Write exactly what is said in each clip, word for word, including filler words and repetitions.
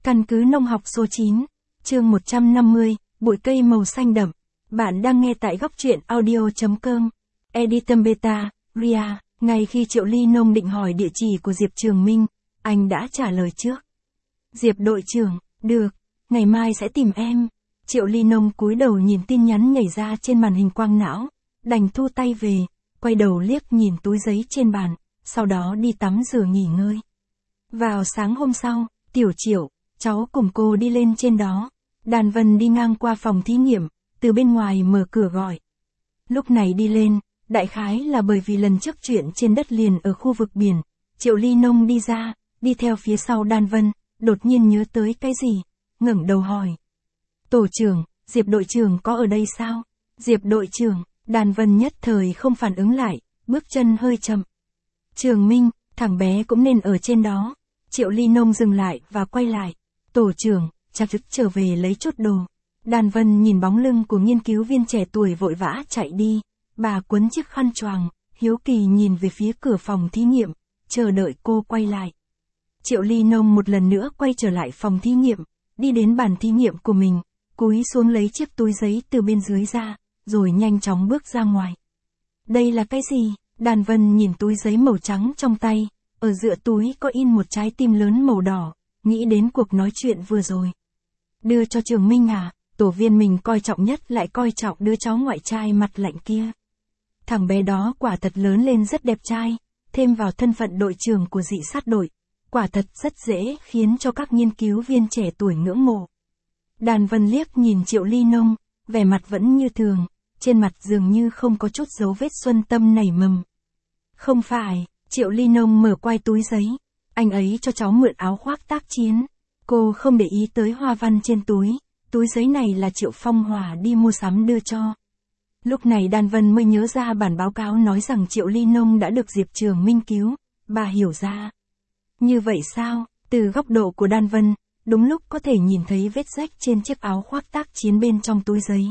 Căn cứ nông học số chín, chương một trăm năm mươi, bụi cây màu xanh đậm. Bạn đang nghe tại góc truyện audio.com. Editor Beta, Ria. Ngay khi Triệu Ly Nông định hỏi địa chỉ của Diệp Trường Minh, anh đã trả lời trước. Diệp đội trưởng, được, ngày mai sẽ tìm em. Triệu Ly Nông cúi đầu nhìn tin nhắn nhảy ra trên màn hình quang não, đành thu tay về, quay đầu liếc nhìn túi giấy trên bàn, sau đó đi tắm rửa nghỉ ngơi. Vào sáng hôm sau, Tiểu Triệu, cháu cùng cô đi lên trên đó. Đàn Vân đi ngang qua phòng thí nghiệm, từ bên ngoài mở cửa gọi. Lúc này đi lên, đại khái là bởi vì lần trước chuyện trên đất liền ở khu vực biển, Triệu Ly Nông đi ra, đi theo phía sau Đan Vân, đột nhiên nhớ tới cái gì, ngẩng đầu hỏi. Tổ trưởng, Diệp đội trưởng có ở đây sao? Diệp đội trưởng, Đan Vân nhất thời không phản ứng lại, bước chân hơi chậm. Trường Minh, thằng bé cũng nên ở trên đó. Triệu Ly Nông dừng lại và quay lại. Tổ trưởng, chắc chắn trở về lấy chút đồ. Đan Vân nhìn bóng lưng của nghiên cứu viên trẻ tuổi vội vã chạy đi. Bà quấn chiếc khăn choàng, hiếu kỳ nhìn về phía cửa phòng thí nghiệm, chờ đợi cô quay lại. Triệu Ly Nông một lần nữa quay trở lại phòng thí nghiệm, đi đến bàn thí nghiệm của mình, cúi xuống lấy chiếc túi giấy từ bên dưới ra, rồi nhanh chóng bước ra ngoài. Đây là cái gì? Đan Vân nhìn túi giấy màu trắng trong tay, ở giữa túi có in một trái tim lớn màu đỏ, nghĩ đến cuộc nói chuyện vừa rồi. Đưa cho Trường Minh à, tổ viên mình coi trọng nhất lại coi trọng đứa cháu ngoại trai mặt lạnh kia. Thằng bé đó quả thật lớn lên rất đẹp trai, thêm vào thân phận đội trưởng của dị sát đội, quả thật rất dễ khiến cho các nghiên cứu viên trẻ tuổi ngưỡng mộ. Đan Vân liếc nhìn Triệu Ly Nông, vẻ mặt vẫn như thường, trên mặt dường như không có chút dấu vết xuân tâm nảy mầm. Không phải, Triệu Ly Nông mở quai túi giấy, anh ấy cho cháu mượn áo khoác tác chiến. Cô không để ý tới hoa văn trên túi, túi giấy này là Triệu Phong Hòa đi mua sắm đưa cho. Lúc này Đan Vân mới nhớ ra bản báo cáo nói rằng Triệu Ly Nông đã được Diệp Trường Minh cứu, bà hiểu ra. Như vậy sao, từ góc độ của Đan Vân, đúng lúc có thể nhìn thấy vết rách trên chiếc áo khoác tác chiến bên trong túi giấy.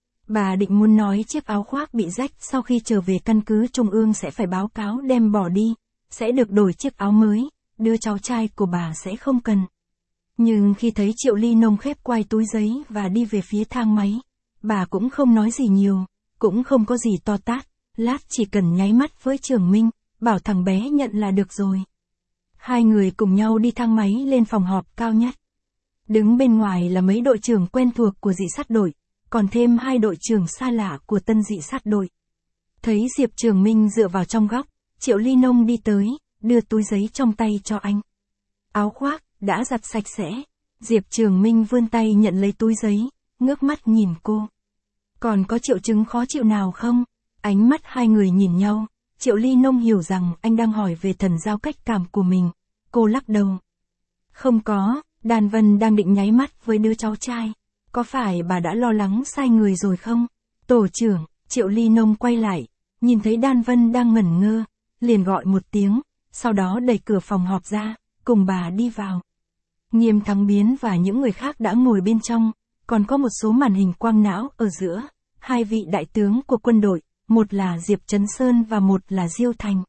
Bà định muốn nói chiếc áo khoác bị rách sau khi trở về căn cứ Trung ương sẽ phải báo cáo đem bỏ đi, sẽ được đổi chiếc áo mới, đứa cháu trai của bà sẽ không cần. Nhưng khi thấy Triệu Ly Nông khép quai túi giấy và đi về phía thang máy, bà cũng không nói gì nhiều, cũng không có gì to tát, lát chỉ cần nháy mắt với Trường Minh, bảo thằng bé nhận là được rồi. Hai người cùng nhau đi thang máy lên phòng họp cao nhất. Đứng bên ngoài là mấy đội trưởng quen thuộc của dị sát đội, còn thêm hai đội trưởng xa lạ của tân dị sát đội. Thấy Diệp Trường Minh dựa vào trong góc, Triệu Ly Nông đi tới, đưa túi giấy trong tay cho anh. Áo khoác, đã giặt sạch sẽ. Diệp Trường Minh vươn tay nhận lấy túi giấy, ngước mắt nhìn cô. Còn có triệu chứng khó chịu nào không? Ánh mắt hai người nhìn nhau, Triệu Ly Nông hiểu rằng anh đang hỏi về thần giao cách cảm của mình. Cô lắc đầu. Không có, Đan Vân đang định nháy mắt với đứa cháu trai. Có phải bà đã lo lắng sai người rồi không? Tổ trưởng, Triệu Ly Nông quay lại, nhìn thấy Đan Vân đang ngẩn ngơ, liền gọi một tiếng, sau đó đẩy cửa phòng họp ra, cùng bà đi vào. Nghiêm Thắng Biến và những người khác đã ngồi bên trong, còn có một số màn hình quang não ở giữa, hai vị đại tướng của quân đội, một là Diệp Trấn Sơn và một là Diêu Thành.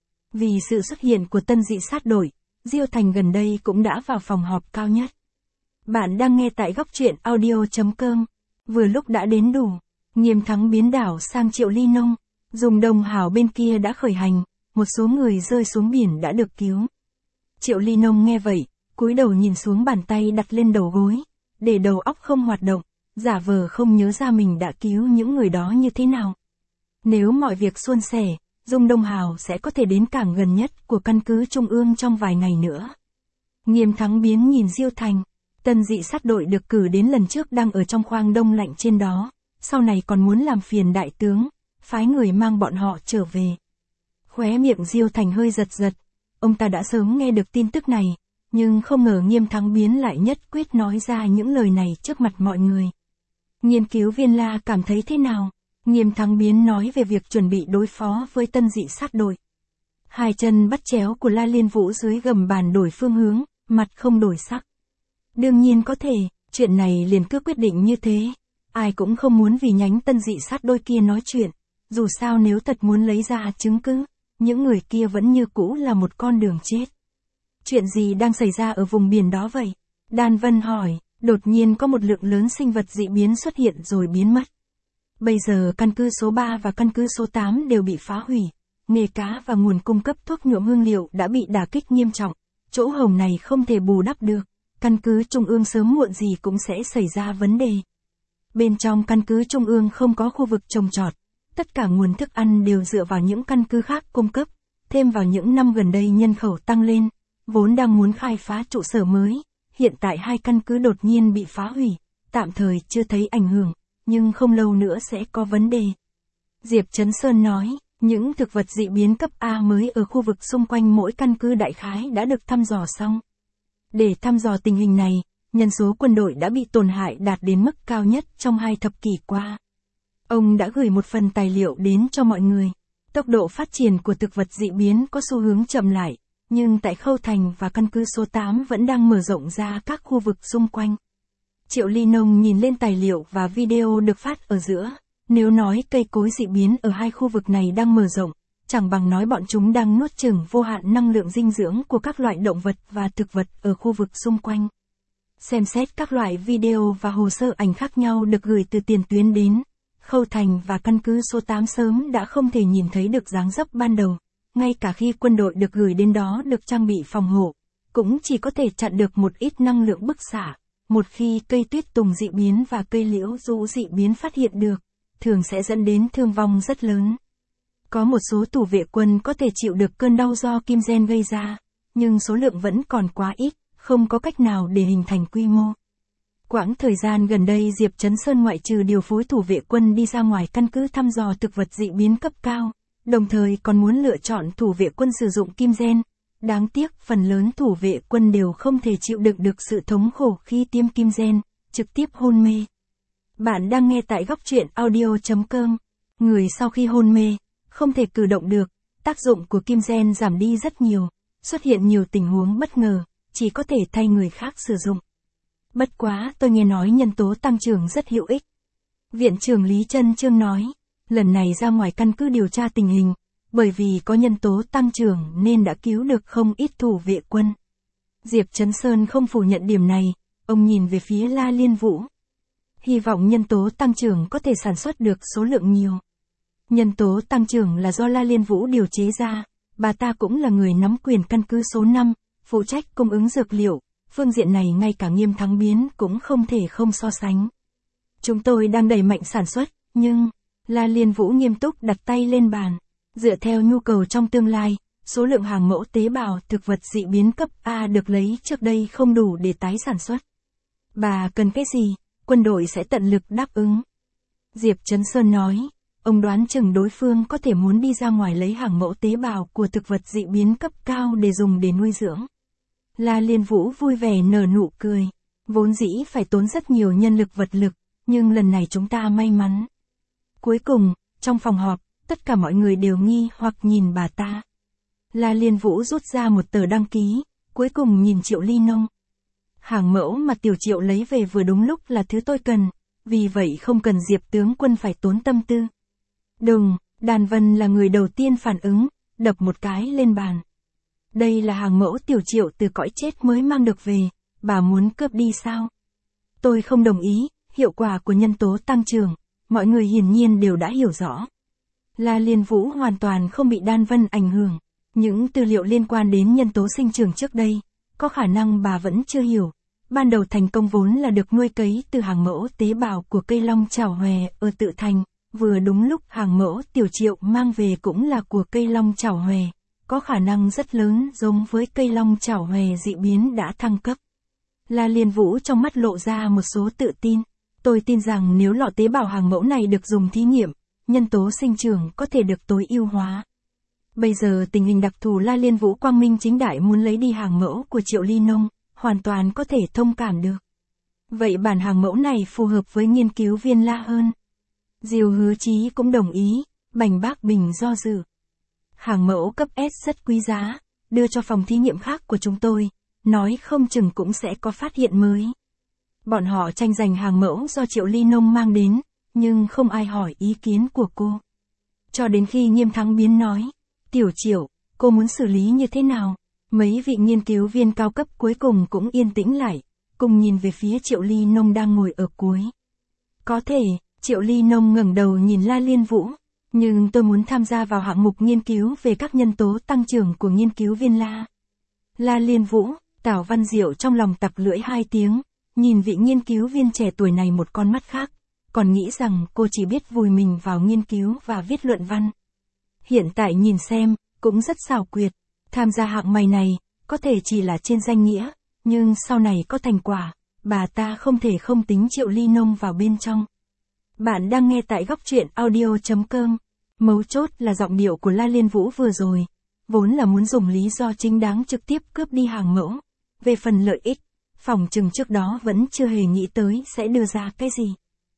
Vì sự xuất hiện của tân dị sát đội, Diêu Thành gần đây cũng đã vào phòng họp cao nhất. Bạn đang nghe tại góc truyện audio.com. Vừa lúc đã đến đủ, Nghiêm Thắng biến đảo sang Triệu Ly Nông, dùng đồng hảo bên kia đã khởi hành, một số người rơi xuống biển đã được cứu. Triệu Ly Nông nghe vậy, cúi đầu nhìn xuống bàn tay đặt lên đầu gối, để đầu óc không hoạt động, giả vờ không nhớ ra mình đã cứu những người đó như thế nào. Nếu mọi việc suôn sẻ, Dung Đông Hào sẽ có thể đến cảng gần nhất của căn cứ Trung ương trong vài ngày nữa. Nghiêm Thắng Biến nhìn Diêu Thành, tân dị sát đội được cử đến lần trước đang ở trong khoang đông lạnh trên đó, sau này còn muốn làm phiền đại tướng, phái người mang bọn họ trở về. Khóe miệng Diêu Thành hơi giật giật, ông ta đã sớm nghe được tin tức này, nhưng không ngờ Nghiêm Thắng Biến lại nhất quyết nói ra những lời này trước mặt mọi người. Nghiên cứu viên La cảm thấy thế nào? Nghiêm Thắng Biến nói về việc chuẩn bị đối phó với tân dị sát đội. Hai chân bắt chéo của La Liên Vũ dưới gầm bàn đổi phương hướng, mặt không đổi sắc. Đương nhiên có thể, chuyện này liền cứ quyết định như thế. Ai cũng không muốn vì nhánh tân dị sát đôi kia nói chuyện. Dù sao nếu thật muốn lấy ra chứng cứ, những người kia vẫn như cũ là một con đường chết. Chuyện gì đang xảy ra ở vùng biển đó vậy? Đan Vân hỏi, đột nhiên có một lượng lớn sinh vật dị biến xuất hiện rồi biến mất. Bây giờ căn cứ số ba và căn cứ số tám đều bị phá hủy. Nghề cá và nguồn cung cấp thuốc nhuộm hương liệu đã bị đả kích nghiêm trọng. Chỗ hổng này không thể bù đắp được. Căn cứ Trung ương sớm muộn gì cũng sẽ xảy ra vấn đề. Bên trong căn cứ Trung ương không có khu vực trồng trọt. Tất cả nguồn thức ăn đều dựa vào những căn cứ khác cung cấp. Thêm vào những năm gần đây nhân khẩu tăng lên, vốn đang muốn khai phá trụ sở mới. Hiện tại hai căn cứ đột nhiên bị phá hủy. Tạm thời chưa thấy ảnh hưởng, nhưng không lâu nữa sẽ có vấn đề. Diệp Chấn Sơn nói, những thực vật dị biến cấp A mới ở khu vực xung quanh mỗi căn cứ đại khái đã được thăm dò xong. Để thăm dò tình hình này, nhân số quân đội đã bị tổn hại đạt đến mức cao nhất trong hai thập kỷ qua. Ông đã gửi một phần tài liệu đến cho mọi người. Tốc độ phát triển của thực vật dị biến có xu hướng chậm lại, nhưng tại Khâu Thành và căn cứ số tám vẫn đang mở rộng ra các khu vực xung quanh. Triệu Ly Nông nhìn lên tài liệu và video được phát ở giữa. Nếu nói cây cối dị biến ở hai khu vực này đang mở rộng, chẳng bằng nói bọn chúng đang nuốt chửng vô hạn năng lượng dinh dưỡng của các loại động vật và thực vật ở khu vực xung quanh. Xem xét các loại video và hồ sơ ảnh khác nhau được gửi từ tiền tuyến đến, Khâu Thành và căn cứ số tám sớm đã không thể nhìn thấy được dáng dấp ban đầu. Ngay cả khi quân đội được gửi đến đó được trang bị phòng hộ, cũng chỉ có thể chặn được một ít năng lượng bức xạ. Một khi cây tuyết tùng dị biến và cây liễu rũ dị biến phát hiện được, thường sẽ dẫn đến thương vong rất lớn. Có một số thủ vệ quân có thể chịu được cơn đau do kim gen gây ra, nhưng số lượng vẫn còn quá ít, không có cách nào để hình thành quy mô. Quãng thời gian gần đây Diệp Chấn Sơn ngoại trừ điều phối thủ vệ quân đi ra ngoài căn cứ thăm dò thực vật dị biến cấp cao, đồng thời còn muốn lựa chọn thủ vệ quân sử dụng kim gen. Đáng tiếc phần lớn thủ vệ quân đều không thể chịu đựng được sự thống khổ khi tiêm kim gen, trực tiếp hôn mê. Bạn đang nghe tại góc truyện audio chấm com. Người sau khi hôn mê, không thể cử động được, tác dụng của kim gen giảm đi rất nhiều, xuất hiện nhiều tình huống bất ngờ, chỉ có thể thay người khác sử dụng. Bất quá tôi nghe nói nhân tố tăng trưởng rất hữu ích. Viện trưởng Lý Trân Trương nói, lần này ra ngoài căn cứ điều tra tình hình, bởi vì có nhân tố tăng trưởng nên đã cứu được không ít thủ vệ quân. Diệp Chấn Sơn không phủ nhận điểm này, ông nhìn về phía La Liên Vũ. Hy vọng nhân tố tăng trưởng có thể sản xuất được số lượng nhiều. Nhân tố tăng trưởng là do La Liên Vũ điều chế ra, bà ta cũng là người nắm quyền căn cứ số năm, phụ trách cung ứng dược liệu, phương diện này ngay cả Nghiêm Thắng Biến cũng không thể không so sánh. Chúng tôi đang đẩy mạnh sản xuất, nhưng, La Liên Vũ nghiêm túc đặt tay lên bàn. Dựa theo nhu cầu trong tương lai, số lượng hàng mẫu tế bào thực vật dị biến cấp A được lấy trước đây không đủ để tái sản xuất. Bà cần cái gì, quân đội sẽ tận lực đáp ứng. Diệp Chấn Sơn nói, ông đoán chừng đối phương có thể muốn đi ra ngoài lấy hàng mẫu tế bào của thực vật dị biến cấp cao để dùng để nuôi dưỡng. La Liên Vũ vui vẻ nở nụ cười. Vốn dĩ phải tốn rất nhiều nhân lực vật lực, nhưng lần này chúng ta may mắn. Cuối cùng, trong phòng họp, tất cả mọi người đều nghi hoặc nhìn bà ta. La Liên Vũ rút ra một tờ đăng ký, cuối cùng nhìn Triệu Ly Nông. Hàng mẫu mà Tiểu Triệu lấy về vừa đúng lúc là thứ tôi cần, vì vậy không cần Diệp tướng quân phải tốn tâm tư. Đừng, Đàn Vân là người đầu tiên phản ứng, đập một cái lên bàn. Đây là hàng mẫu Tiểu Triệu từ cõi chết mới mang được về, bà muốn cướp đi sao? Tôi không đồng ý, hiệu quả của nhân tố tăng trưởng, mọi người hiển nhiên đều đã hiểu rõ. La Liên Vũ hoàn toàn không bị Đan Vân ảnh hưởng. Những tư liệu liên quan đến nhân tố sinh trưởng trước đây, có khả năng bà vẫn chưa hiểu. Ban đầu thành công vốn là được nuôi cấy từ hàng mẫu tế bào của cây long chảo hòe ở Tự Thành, vừa đúng lúc hàng mẫu Tiểu Triệu mang về cũng là của cây long chảo hòe, có khả năng rất lớn giống với cây long chảo hòe dị biến đã thăng cấp. La Liên Vũ trong mắt lộ ra một số tự tin. Tôi tin rằng nếu lọ tế bào hàng mẫu này được dùng thí nghiệm, nhân tố sinh trưởng có thể được tối ưu hóa. Bây giờ tình hình đặc thù La Liên Vũ quang minh chính đại muốn lấy đi hàng mẫu của Triệu Ly Nông, hoàn toàn có thể thông cảm được. Vậy bản hàng mẫu này phù hợp với nghiên cứu viên La hơn. Diều Hứa Chí cũng đồng ý, Bành Bác Bình do dự. Hàng mẫu cấp S rất quý giá, đưa cho phòng thí nghiệm khác của chúng tôi, nói không chừng cũng sẽ có phát hiện mới. Bọn họ tranh giành hàng mẫu do Triệu Ly Nông mang đến, nhưng không ai hỏi ý kiến của cô. Cho đến khi Nghiêm Thắng Biến nói, Tiểu Triệu, cô muốn xử lý như thế nào? Mấy vị nghiên cứu viên cao cấp cuối cùng cũng yên tĩnh lại, cùng nhìn về phía Triệu Ly Nông đang ngồi ở cuối. Có thể, Triệu Ly Nông ngẩng đầu nhìn La Liên Vũ, nhưng tôi muốn tham gia vào hạng mục nghiên cứu về các nhân tố tăng trưởng của nghiên cứu viên La. La Liên Vũ, Tào Văn Diệu trong lòng tặc lưỡi hai tiếng, nhìn vị nghiên cứu viên trẻ tuổi này một con mắt khác, còn nghĩ rằng cô chỉ biết vùi mình vào nghiên cứu và viết luận văn. Hiện tại nhìn xem, cũng rất xảo quyệt, tham gia hạng mày này, có thể chỉ là trên danh nghĩa, nhưng sau này có thành quả, bà ta không thể không tính Triệu Ly Nông vào bên trong. Bạn đang nghe tại góc truyện audio chấm com. Mấu chốt là giọng điệu của La Liên Vũ vừa rồi, vốn là muốn dùng lý do chính đáng trực tiếp cướp đi hàng mẫu. Về phần lợi ích, phỏng chừng trước đó vẫn chưa hề nghĩ tới sẽ đưa ra cái gì.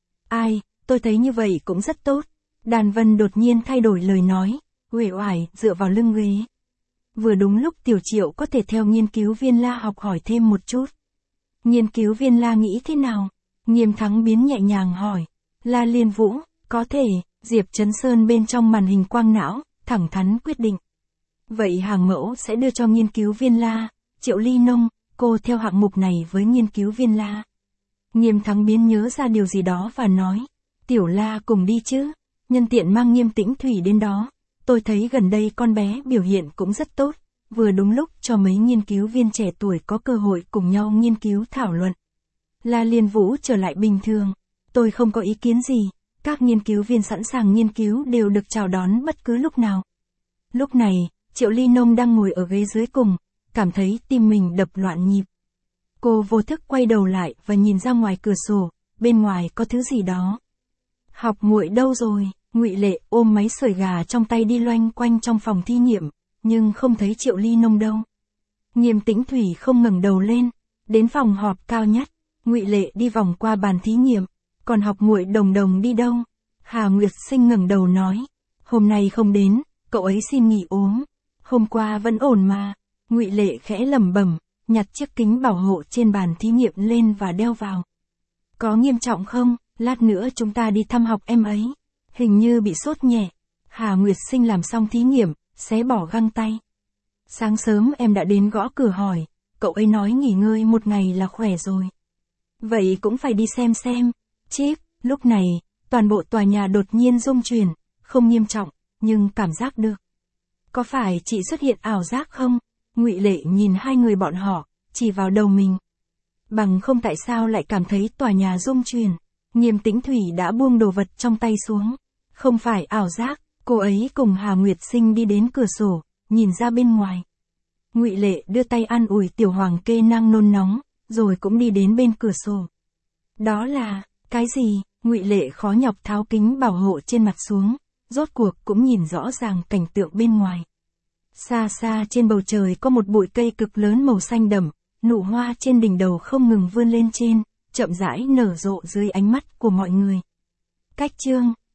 Ai, tôi thấy như vậy cũng rất tốt. Đàn Vân đột nhiên thay đổi lời nói, uể oải dựa vào lưng ghế. Vừa đúng lúc Tiểu Triệu có thể theo nghiên cứu viên La học hỏi thêm một chút. Nghiên cứu viên La nghĩ thế nào? Nghiêm Thắng Biến nhẹ nhàng hỏi. La Liên Vũ, có thể, Diệp Trấn Sơn bên trong màn hình quang não, thẳng thắn quyết định. Vậy hàng mẫu sẽ đưa cho nghiên cứu viên La. Triệu Ly Nông, cô theo hạng mục này với nghiên cứu viên La. Nghiêm Thắng Biến nhớ ra điều gì đó và nói. Tiểu La cùng đi chứ, nhân tiện mang Nghiêm Tĩnh Thủy đến đó. Tôi thấy gần đây con bé biểu hiện cũng rất tốt, vừa đúng lúc cho mấy nghiên cứu viên trẻ tuổi có cơ hội cùng nhau nghiên cứu thảo luận. La Liên Vũ trở lại bình thường, tôi không có ý kiến gì, các nghiên cứu viên sẵn sàng nghiên cứu đều được chào đón bất cứ lúc nào. Lúc này, Triệu Ly Nông đang ngồi ở ghế dưới cùng, cảm thấy tim mình đập loạn nhịp. Cô vô thức quay đầu lại và nhìn ra ngoài cửa sổ, bên ngoài có thứ gì đó. Học muội đâu rồi? Ngụy Lệ ôm máy sưởi gà trong tay đi loanh quanh trong phòng thí nghiệm, nhưng không thấy Triệu Ly Nông đâu. Nghiêm Tĩnh Thủy không ngẩng đầu lên, đến phòng họp cao nhất, Ngụy Lệ đi vòng qua bàn thí nghiệm, còn học muội Đồng Đồng đi đâu? Hà Nguyệt Sinh ngẩng đầu nói, hôm nay không đến, cậu ấy xin nghỉ ốm. Hôm qua vẫn ổn mà. Ngụy Lệ khẽ lẩm bẩm, nhặt chiếc kính bảo hộ trên bàn thí nghiệm lên và đeo vào. Có nghiêm trọng không? Lát nữa chúng ta đi thăm học em ấy. Hình như bị sốt nhẹ. Hà Nguyệt Sinh làm xong thí nghiệm, xé bỏ găng tay. Sáng sớm em đã đến gõ cửa hỏi, cậu ấy nói nghỉ ngơi một ngày là khỏe rồi. Vậy cũng phải đi xem xem. Chíp, lúc này, toàn bộ tòa nhà đột nhiên rung chuyển, không nghiêm trọng, nhưng cảm giác được. Có phải chị xuất hiện ảo giác không? Ngụy Lệ nhìn hai người bọn họ, chỉ vào đầu mình. Bằng không tại sao lại cảm thấy tòa nhà rung chuyển. Nghiêm Tĩnh Thủy đã buông đồ vật trong tay xuống. Không phải ảo giác, cô ấy cùng Hà Nguyệt Sinh đi đến cửa sổ, nhìn ra bên ngoài. Ngụy Lệ đưa tay an ủi Tiểu Hoàng Kê năng nôn nóng, rồi cũng đi đến bên cửa sổ. Đó là, cái gì? Ngụy Lệ khó nhọc tháo kính bảo hộ trên mặt xuống, rốt cuộc cũng nhìn rõ ràng cảnh tượng bên ngoài. Xa xa trên bầu trời có một bụi cây cực lớn màu xanh đậm, nụ hoa trên đỉnh đầu không ngừng vươn lên trên, chậm rãi nở rộ dưới ánh mắt của mọi người. Cách chương